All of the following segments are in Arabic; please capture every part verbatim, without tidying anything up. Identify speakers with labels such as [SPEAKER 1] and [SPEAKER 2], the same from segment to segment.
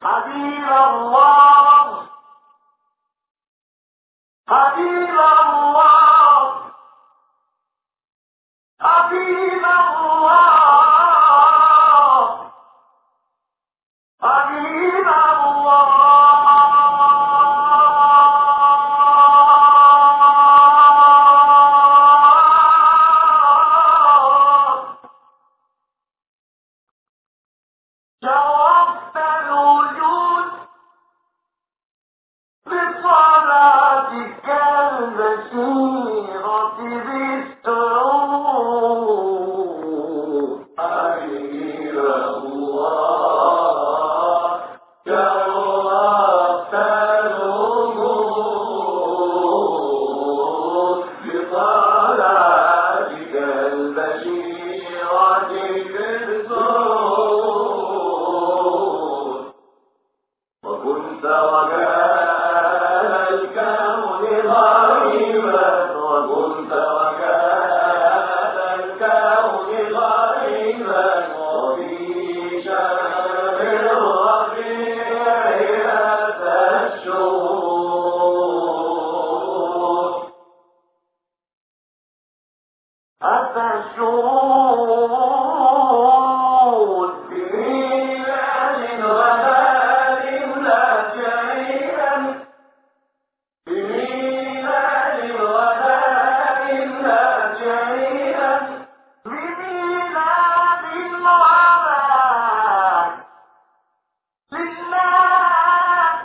[SPEAKER 1] حبيب الله حبيب الله حبيب الله حبيب شرفت الوجود بصلاتك البشيرة بالسرور حبيب الله شرفت الوجود بصلاتك البشيرة بالسرور وكنت وكان الكون غريبا وكنت وكان الكون غريبا وفي شهر الربيع أتى الشهور أتى الشهور بميلاد غداء لا شعيرا بميلاد غداء لا شعيرا بميلاد الغداء للناس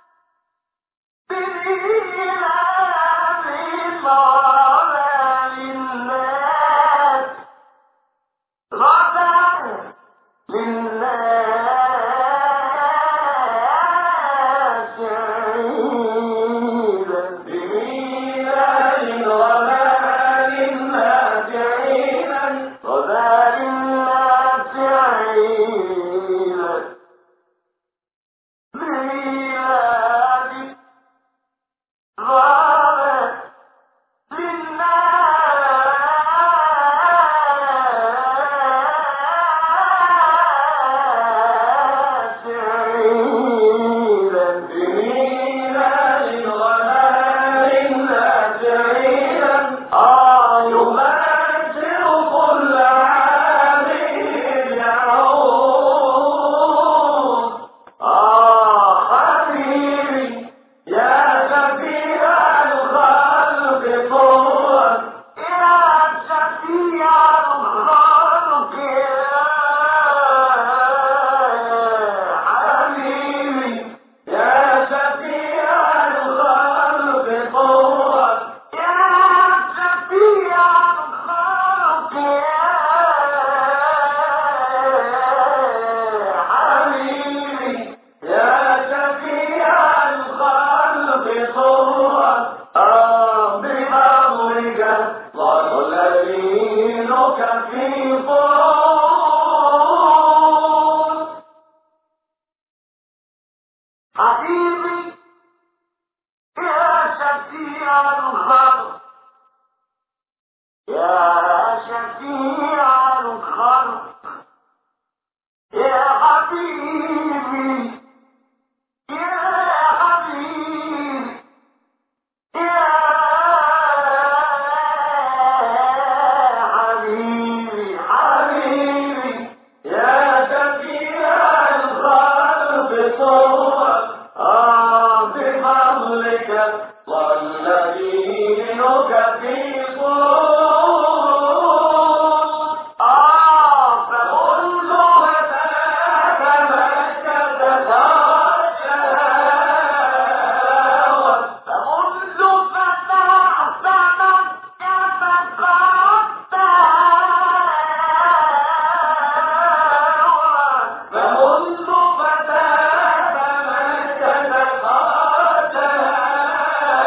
[SPEAKER 1] بميلاد الغداء للناس غداء للناس عيدا بميلاد غداء للناس عيدا غداء للناس عيدا بميلاد غداء حبيبي يا شفيع الخلق يا شفيع الخلق يا حبيبي يا حبيبي يا حبيبي حبيبي يا شفيع الخلق صوت آه بفضلك ظل دينك في صوت آه فمنذ فتاك مكة تخشاوت فمنذ فتحت مكة تخشاوت فمنذ فتاك مكة تخشاوت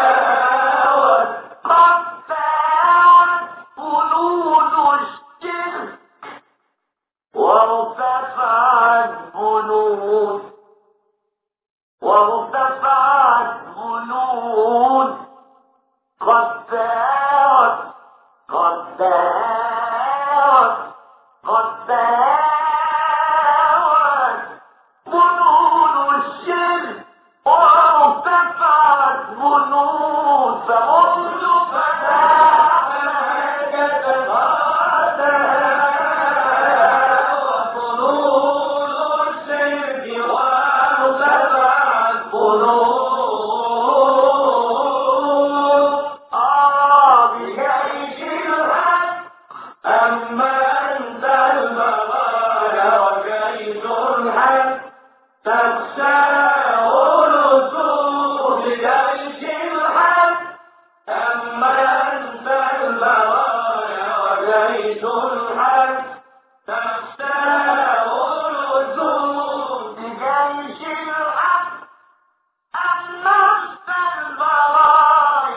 [SPEAKER 1] الحق تخشاه الأسود بجيش الحق أما أنت البرايا وجيش الحق تخشاه الأسود بجيش الحق أما أنت البرايا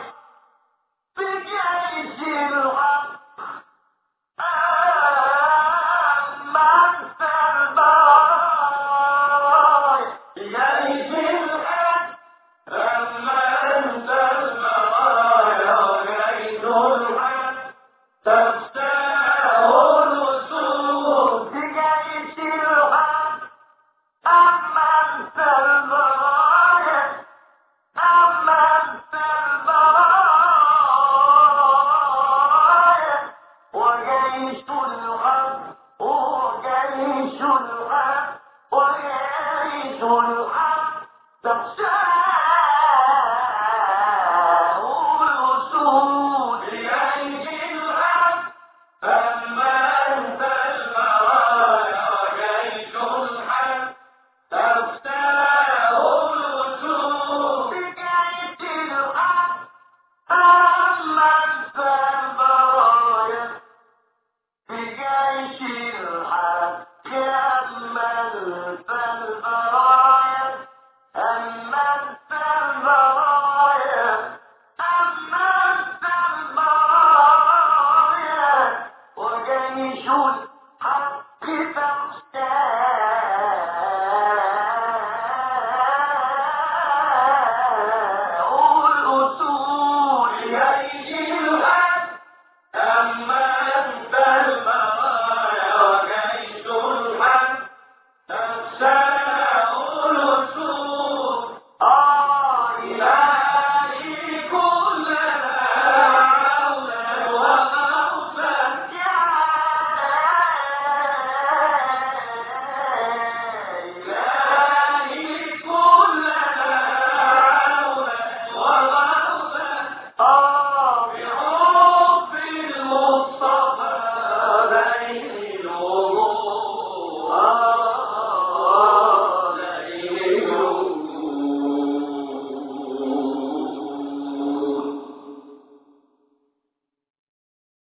[SPEAKER 1] بجيش الحق أما أنت البرايا بجيش الحق أما أنت البرايا وجيش الحق تخشاه الأسود بجيش الحق أما أنت البرايا أما أنت البرايا وجيش الحق وجيش الحق وجيش الحق